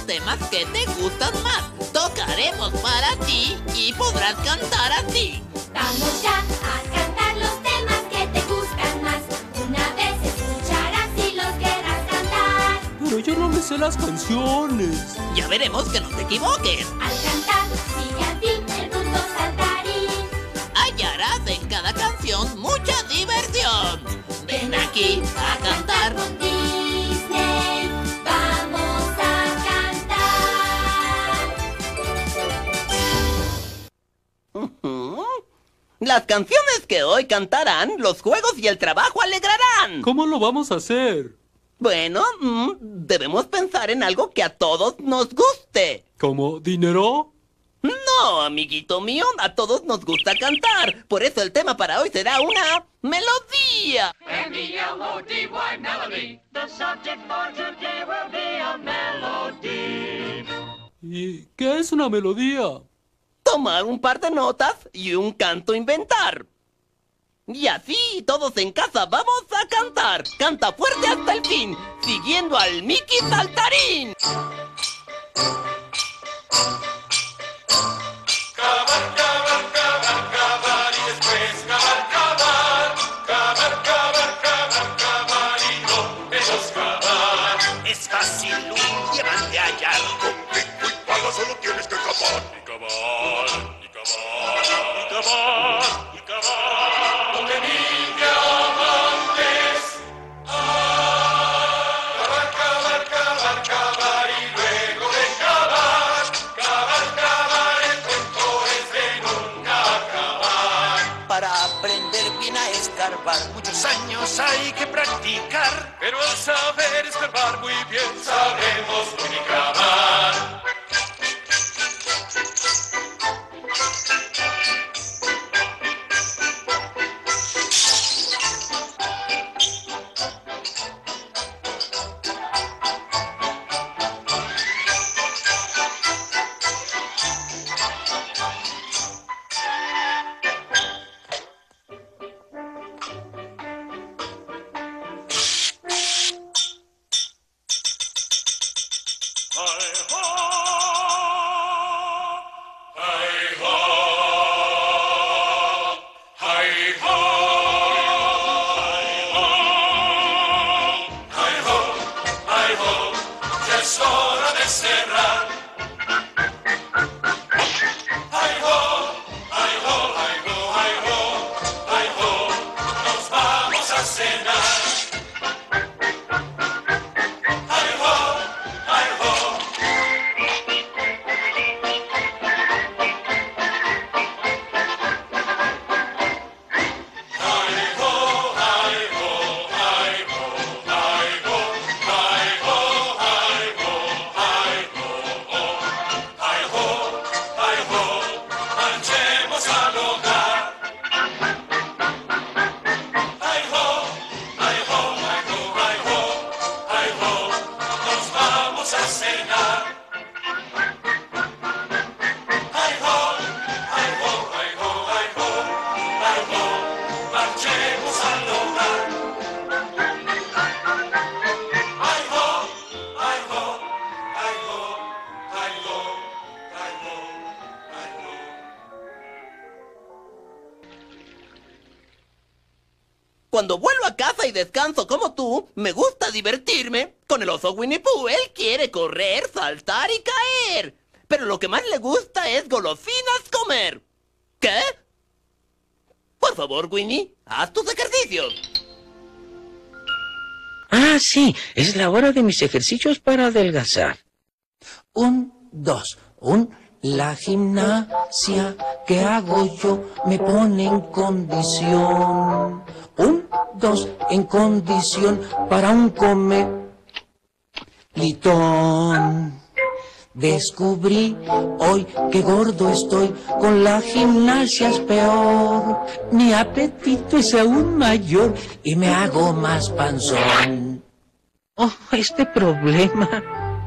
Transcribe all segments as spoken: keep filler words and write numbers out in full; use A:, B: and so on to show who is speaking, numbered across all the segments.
A: temas que te gustan más. Tocaremos para ti y podrás cantar así.
B: Vamos ya a cantar los temas que te gustan más. Una vez escucharás y los querrás cantar.
C: Pero yo no me sé las canciones.
A: Ya veremos que no te equivoques.
B: Al cantar, sigue a ti el punto saltarín.
A: Hallarás en cada canción mucha diversión. Ven aquí a cantar
B: con Disney. Vamos a cantar.
D: Uh-huh. Las canciones que hoy cantarán, los juegos y el trabajo alegrarán.
C: ¿Cómo lo vamos a hacer?
D: Bueno, mm, debemos pensar en algo que a todos nos guste.
C: ¿Como dinero?
D: No, amiguito mío, a todos nos gusta cantar. Por eso el tema para hoy será una melodía.
E: M E L O D Y, melody. The subject for today will be a melody.
C: ¿Y qué es una melodía?
D: Tomar un par de notas y un canto inventar. Y así, todos en casa vamos a cantar. Canta fuerte hasta el fin, siguiendo al Mickey Saltarín.
F: Cavar, cavar, cavar, cavar y después cavar, cavar. Cavar, cavar, cavar, cavar y no menos cavar.
G: Es fácil un diamante hallar.
F: Con pico y pala solo tienes que cavar. Y cavar, y cavar, y cavar, y cavar. Donde mil diamantes. Ah, cavar, cavar, cavar, cavar y luego de cavar. Cavar, cavar, el cuento es de nunca acabar.
G: Para aprender bien a escarbar, muchos años hay que practicar.
F: Pero al saber escarbar muy bien, sabemos muy cavar.
D: Cuando vuelvo a casa y descanso como tú, me gusta divertirme. Con el oso Winnie Pooh, él quiere correr, saltar y caer. Pero lo que más le gusta es golosinas comer. ¿Qué? Por favor, Winnie, haz tus ejercicios.
H: Ah, sí, es la hora de mis ejercicios para adelgazar. Un, dos, un... La gimnasia que hago yo me pone en condición. Un, dos, en condición para un comelitón. Descubrí hoy que gordo estoy, con la gimnasia es peor. Mi apetito es aún mayor y me hago más panzón. Oh, este problema...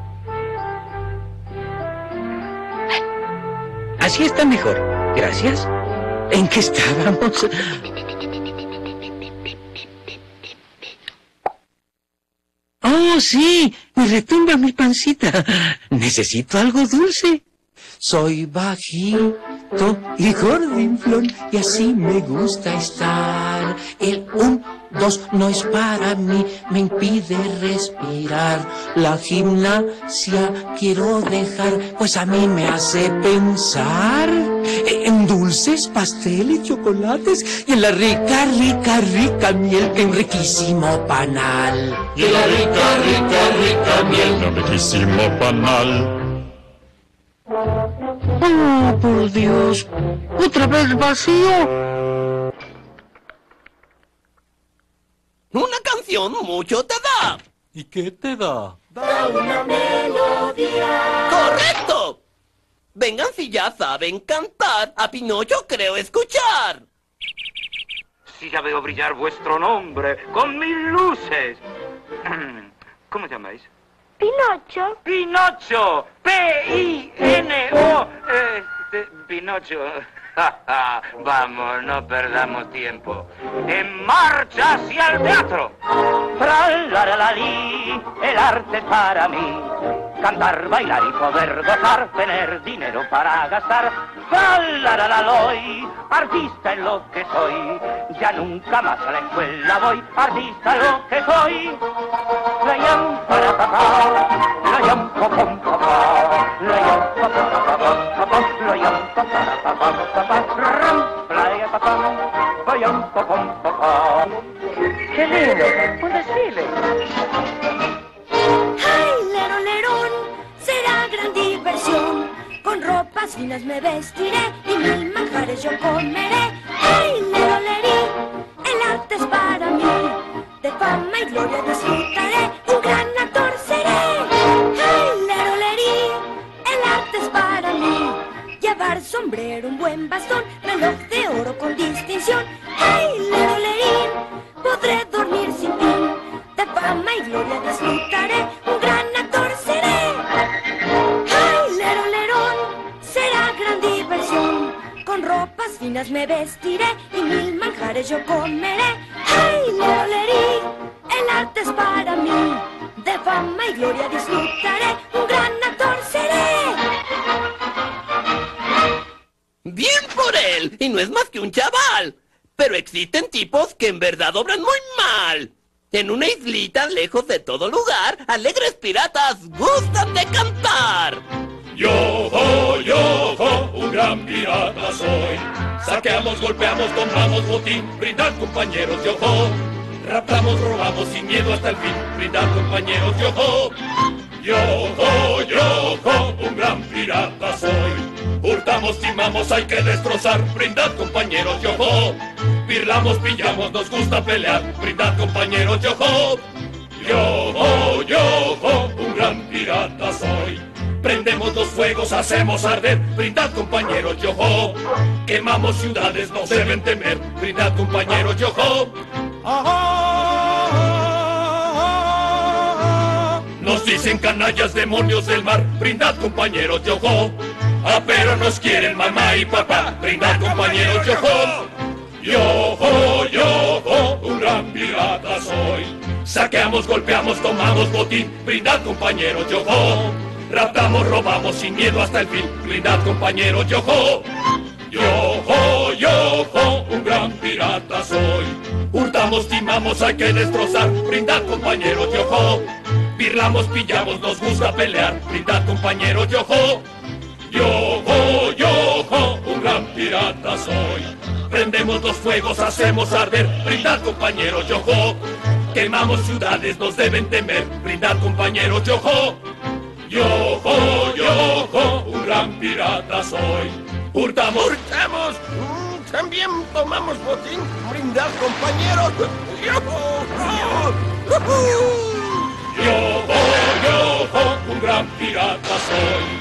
H: Así está mejor. Gracias. ¿En qué estábamos? ¡Oh! ¡Oh, sí! Me retumba mi pancita. Necesito algo dulce. Soy bajito y gordinflón y así me gusta estar. El un, dos no es para mí, me impide respirar. La gimnasia quiero dejar, pues a mí me hace pensar en dulces, pasteles, chocolates y en la rica, rica, rica miel en riquísimo panal.
F: Y la rica, rica, rica miel, en riquísimo panal.
H: ¡Oh, por Dios! ¡Otra vez vacío!
D: Una canción mucho te da.
C: ¿Y qué te da?
B: Da una melodía.
D: ¡Correcto! Vengan si ya saben cantar. A Pinocho creo escuchar.
I: Sí, ya veo brillar vuestro nombre con mil luces. ¿Cómo llamáis?
B: Pinocho.
I: ¡Pinocho! P I N O Este, Pinocho. Vamos, no perdamos tiempo. ¡En marcha hacia el teatro! Tra-la-la-la-li, el arte es para mí. Cantar, bailar y poder gozar, tener dinero para gastar. Tra-la-la-la-loy, artista en lo que soy. Ya nunca más a la escuela voy, artista en lo que soy. La yam para papá, la yam pa pam papá, la yam pa pa pa papá, la yam pa pa pa papá, ram, la yam pa pam, la yam pa pam papá. ¡Qué lindo! ¡Un desfile!
B: ¡Ay, lero, lerón! Será gran diversión. Con ropas finas me vestiré y mil manjares yo comeré. ¡Ay, lero, lerí! El arte es para mí. De fama y gloria disfrutaré. Un gran actor seré. ¡Ay, lero, lerí! El arte es para mí. Llevar sombrero, un buen bastón, reloj de oro con distinción. ¡Ay, lero, lerí! Podré dormir sin fin. De fama y gloria disfrutaré. Un gran actor seré. ¡Ay, lero, lerón! Será gran diversión. Con ropas finas me vestiré y mil manjares yo comeré. ¡Ay, lero, lerí! El arte es para mí. De fama y gloria disfrutaré. Un gran actor seré.
D: Bien por él. Y no es más que un chaval. Pero existen tipos que en verdad obran muy mal. En una islita lejos de todo lugar, alegres piratas gustan de cantar.
F: Yo ho, yo ho, un gran pirata soy. Saqueamos, golpeamos, tomamos botín, brindad compañeros, yo ho. Raptamos, robamos sin miedo hasta el fin, brindad compañeros, yo ho. Yo ho, yo ho, un gran pirata soy. Hurtamos, timamos, hay que destrozar, brindad compañeros, yo ho. Birlamos, pillamos, nos gusta pelear, brindad compañeros, yo ho. Yo ho, yo ho, un gran pirata soy. Prendemos los fuegos, hacemos arder, brindad compañeros, yo ho. Quemamos ciudades, no deben temer, brindad compañeros, yo ho. Nos dicen canallas, demonios del mar, brindad compañeros, yo ho. Ah, pero nos quieren mamá y papá, brindad compañeros, yo ho. Yo ho, yo ho, un gran pirata soy. Saqueamos, golpeamos, tomamos botín, brindad compañeros, yo ho. Raptamos, robamos sin miedo hasta el fin, brindad compañeros, yo ho. Yo ho, yo ho, un gran pirata soy. Hurtamos, timamos, hay que destrozar, brindad compañeros, yo ho. Birlamos, pillamos, nos gusta pelear, brindad compañeros, yo ho. Yo ho, yo ho, un gran pirata soy. Prendemos los fuegos, hacemos arder, brindad compañeros, yo ho. Quemamos ciudades, nos deben temer, brindad compañeros, yo ho. Yo ho, yo ho, un gran pirata soy. Hurtamos, hurtamos, mm, también tomamos botín, brindad compañeros, yo ho. Yo ho, yo ho, un gran pirata soy.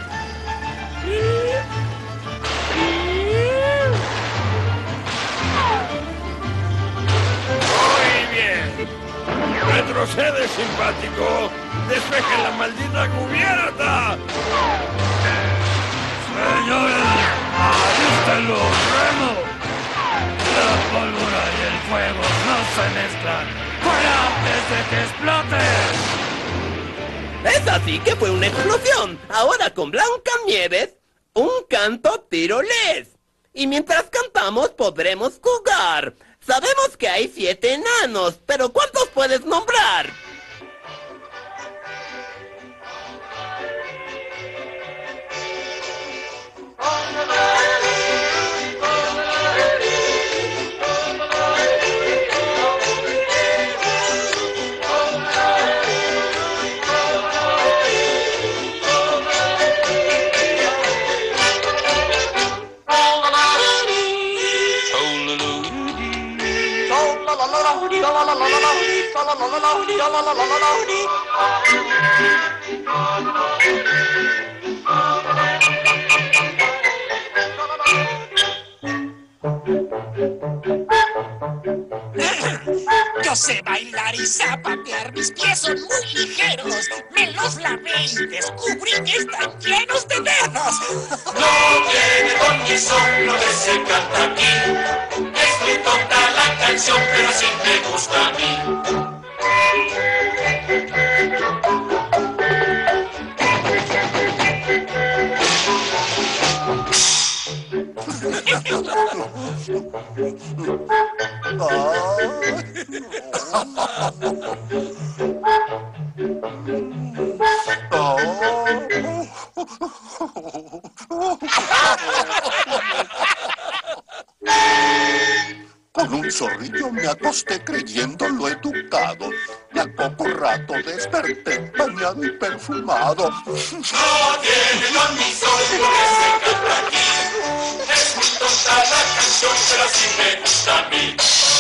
F: Muy bien. Retrocede, simpático. Despeje la maldita cubierta. Señores, alisten los remos. La pólvora y el fuego no se mezclan. ¡Fuera antes de que explote!
D: Es así que fue una explosión. Ahora con Blancanieves, un canto tirolés. Y mientras cantamos podremos jugar. Sabemos que hay siete enanos, pero ¿cuántos puedes nombrar?
J: Yo sé bailar y zapatear, mis pies son muy ligeros. Me los lavé y descubrí que están llenos de dedos.
F: No tiene don ni son lo que se canta aquí. Es muy tonta la canción, pero así me gusta a mí.
K: Con un zorrillo me acosté creyendo lo educado. Y al poco rato desperté bañado y perfumado.
F: No tiene don ni son lo que se canta aquí. Es muy tonta la canción, pero así me gusta a mí.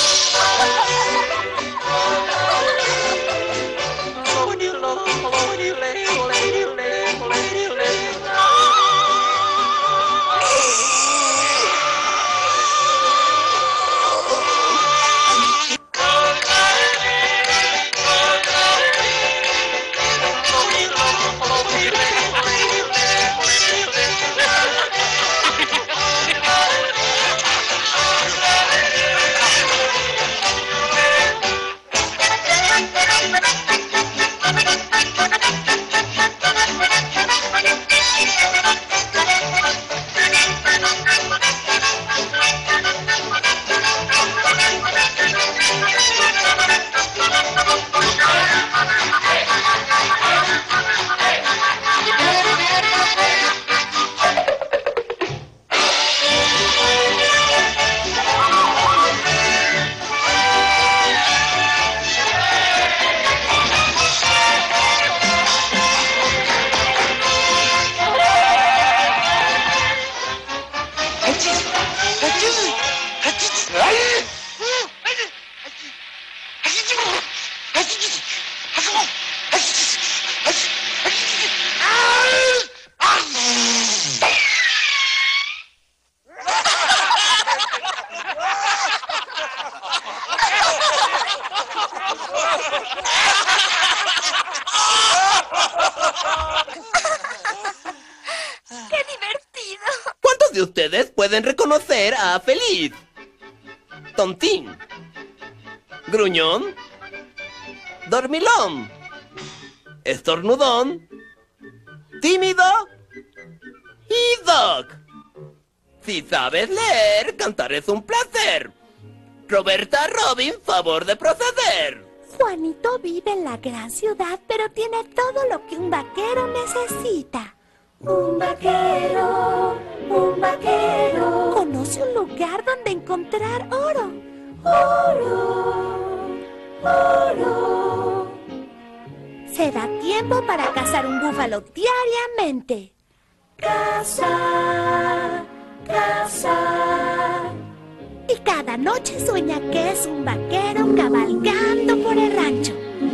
D: De ustedes pueden reconocer a Feliz, Tontín, Gruñón, Dormilón, Estornudón, Tímido y Doc. Si sabes leer, cantar es un placer. Roberta Robin, favor de proceder.
B: Juanito vive en la gran ciudad, pero tiene todo lo que un vaquero necesita. Un vaquero, un vaquero. Conoce un lugar donde encontrar oro. Oro, oro. Se da tiempo para cazar un búfalo diariamente. Caza, caza. Y cada noche sueña que es un vaquero cabalgando por el rancho.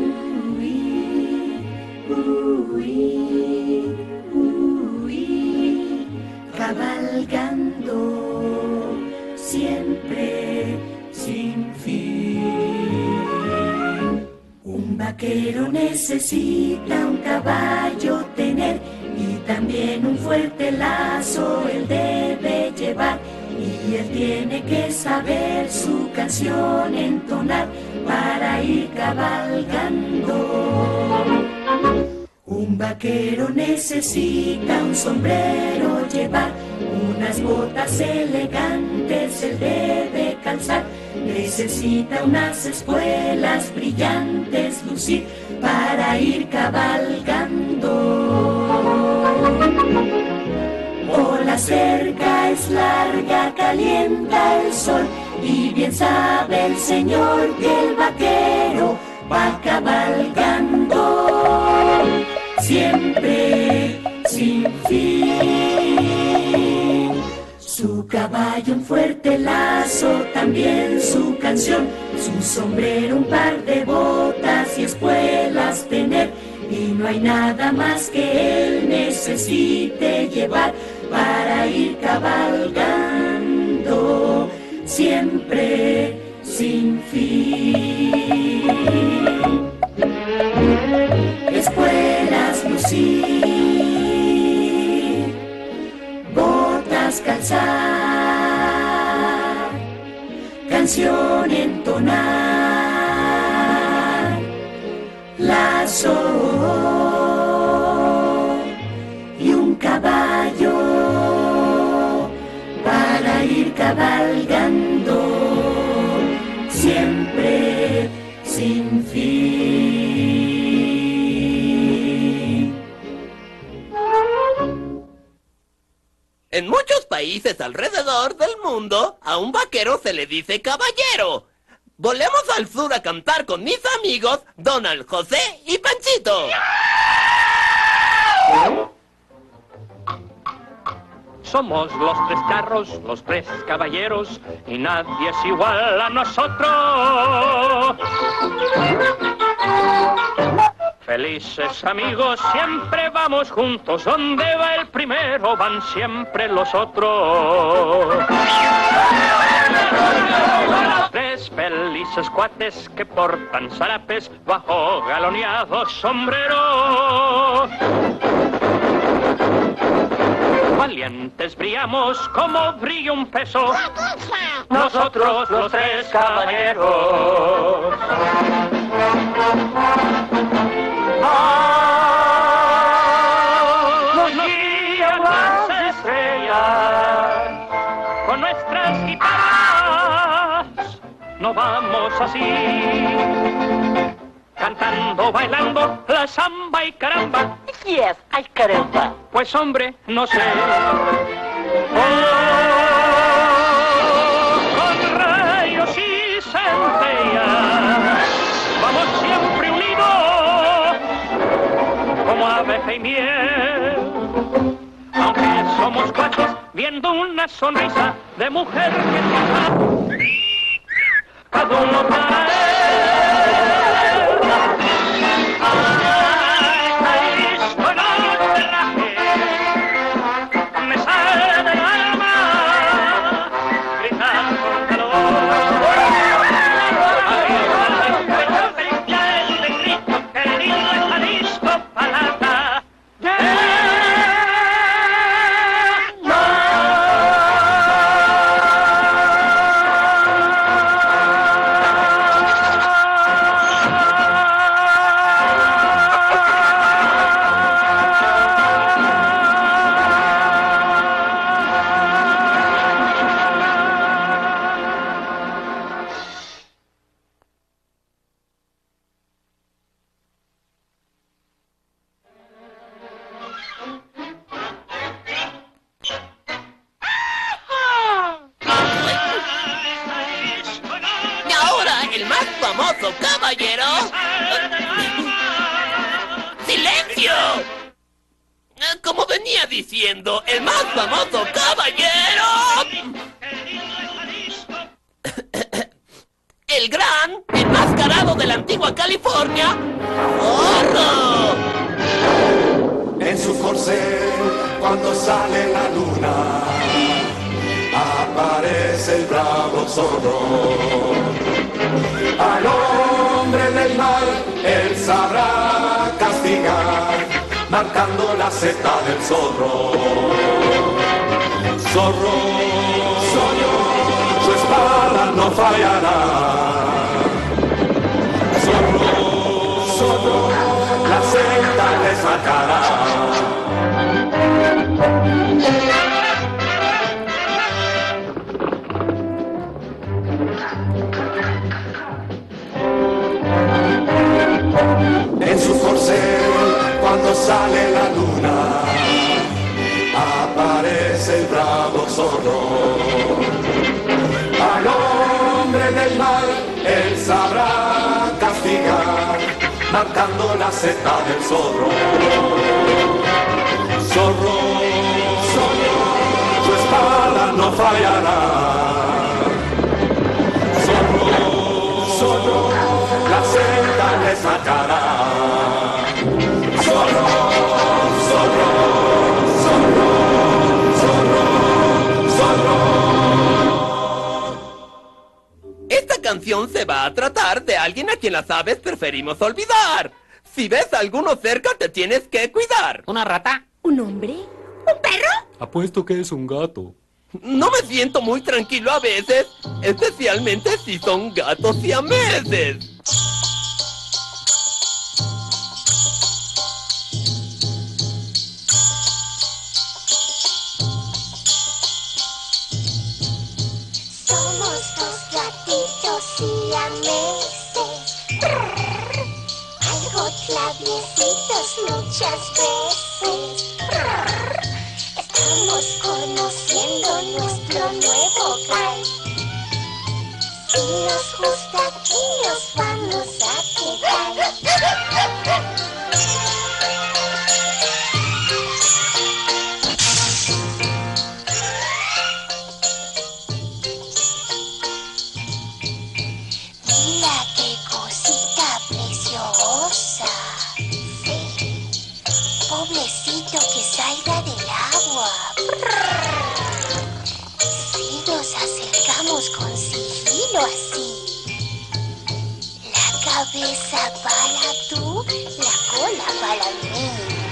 B: Cabalgando siempre sin fin. Un vaquero necesita un caballo tener y también un fuerte lazo él debe llevar. Y él tiene que saber su canción entonar para ir cabalgando.
L: Un vaquero necesita un sombrero llevar, unas botas elegantes él debe calzar, necesita unas espuelas brillantes lucir para ir cabalgando. Oh, la cerca es larga, calienta el sol, y bien sabe el señor que el vaquero va cabalgando, siempre sin fin. Su caballo un fuerte lazo, también su canción, su sombrero un par de botas y espuelas tener, y no hay nada más que él necesite llevar para ir cabalgando, siempre sin fin. Espuelas lucir, botas calzar, canción entonar, lazo y un caballo para ir cabalgando, siempre sin fin.
D: En muchos países alrededor del mundo, a un vaquero se le dice caballero. Volemos al sur a cantar con mis amigos Donald, José y Panchito.
M: Somos los tres carros, los tres caballeros, y nadie es igual a nosotros. Felices amigos, siempre vamos juntos, donde va el primero van siempre los otros. Tres felices cuates que portan zarapes bajo galoneados sombreros. Valientes brillamos como brilla un peso, nosotros los tres caballeros. Ah, nos guían las estrellas con nuestras guitarras, no vamos así, cantando, bailando la samba y caramba.
N: ¿Qué es? ¡Ay, caramba!
M: Pues hombre, no sé. Oh, con rayos y centellas vamos siempre unidos como abeja y miel. Aunque somos cuates, viendo una sonrisa de mujer que trabaja, cada uno para él.
D: caballero. ¡Silencio! Como venía diciendo, el más famoso caballero. El gran enmascarado de la antigua California, Zorro.
O: En su corcel, cuando sale la luna, aparece el bravo zorro. Al hombre del mal, él sabrá castigar, marcando la seta del zorro. Zorro, zorro, su espada no fallará. Zorro, zorro, la seta les marcando la seta del zorro. Zorro, zorro, su espada no fallará. Zorro, zorro, la seta le sacará. Zorro, zorro, zorro, zorro, zorro.
D: Esta canción se va a tratar de alguien a quien las aves preferimos olvidar. Si ves a alguno cerca, te tienes que cuidar.
A: ¿Una rata?
B: ¿Un hombre? ¿Un perro?
C: Apuesto que es un gato.
D: No me siento muy tranquilo a veces, especialmente si son gatos siameses.
P: Somos dos gatitos siameses, brrr, algo traviesitos muchas veces. Brrr, estamos conociendo nuestro nuevo hogar. Si nos gusta aquí nos vamos a quedar. Mira qué cosita preciosa. Sí. Pobrecito que salga del agua. Si nos acercamos con sigilo así. La cabeza para tú, la cola para mí.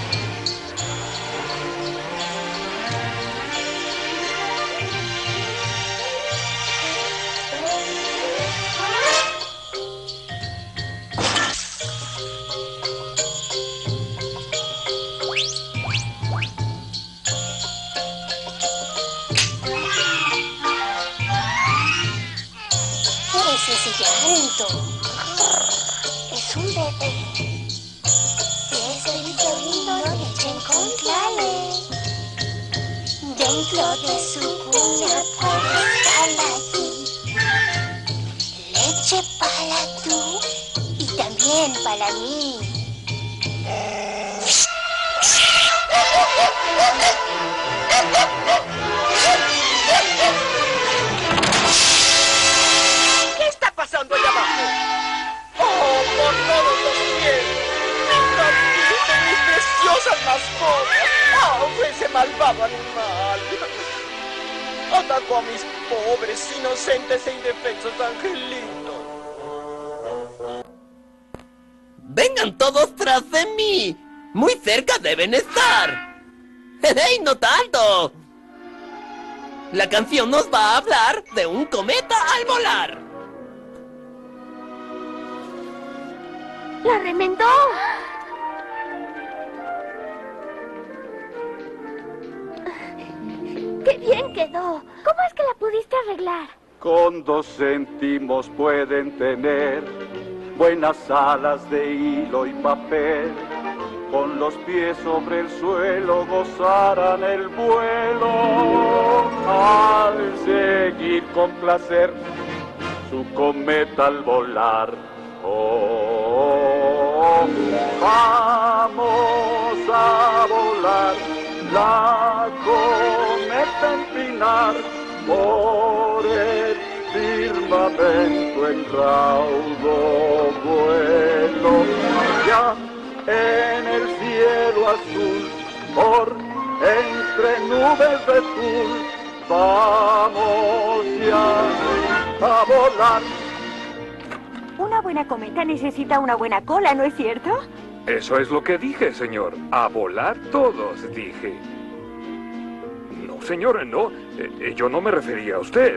P: ¿Qué es ese llanto? Es un bebé. Si es bebito lindo, leche encontrarle. Dentro de su cuna puede estar allí. Leche para tú y también para mí.
J: ¿Qué está pasando allá abajo? ¡Oh, por todos los cielos! ¡Mis gatitos, mis preciosas mascotas! ¡Oh, ese malvado animal! Atacó a mis pobres, inocentes e indefensos angelitos.
D: ¡Vengan todos tras de mí! ¡Muy cerca deben estar! ¡Hey, no tanto! La canción nos va a hablar de un cometa al volar.
B: ¡La remendó! ¡Qué bien quedó! ¿Cómo es que la pudiste arreglar?
Q: Con dos céntimos pueden tener buenas alas de hilo y papel. Con los pies sobre el suelo gozarán el vuelo. Al seguir con placer su cometa al volar. Oh, vamos a volar la cometa empinar por el firmamento en raudo vuelo. Ya en el cielo azul, por entre nubes de tul, vamos ya a volar.
R: Una buena cometa necesita una buena cola, ¿no es cierto?
S: Eso es lo que dije, señor. A volar todos, dije. No, señora, no. Eh, yo no me refería a usted.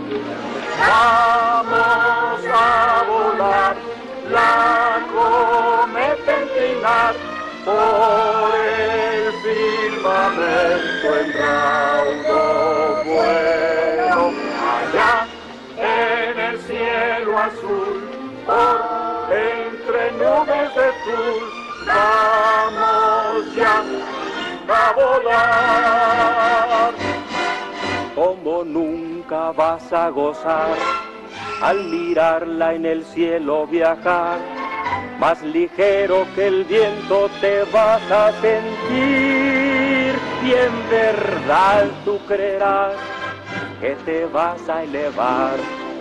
Q: Vamos a volar la cometa empinar por el firmamento en raudo vuelo. Allá en el cielo azul, por entre nubes de tul, vamos ya a volar.
I: Como nunca vas a gozar al mirarla en el cielo viajar,
Q: más ligero que el viento te vas a sentir y en verdad tú creerás que te vas a elevar.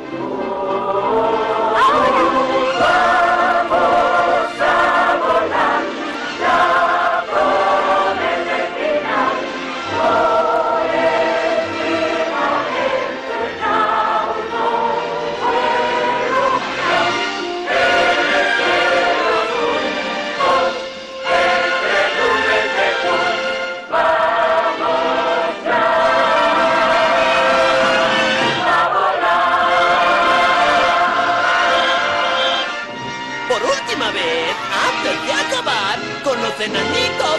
L: Vamos a volar, ya con el final, por encima del recaudo, vuelo en el cielo juntos, entre nubes de luz, vamos ya a volar.
D: Por última vez, antes de acabar con los enanitos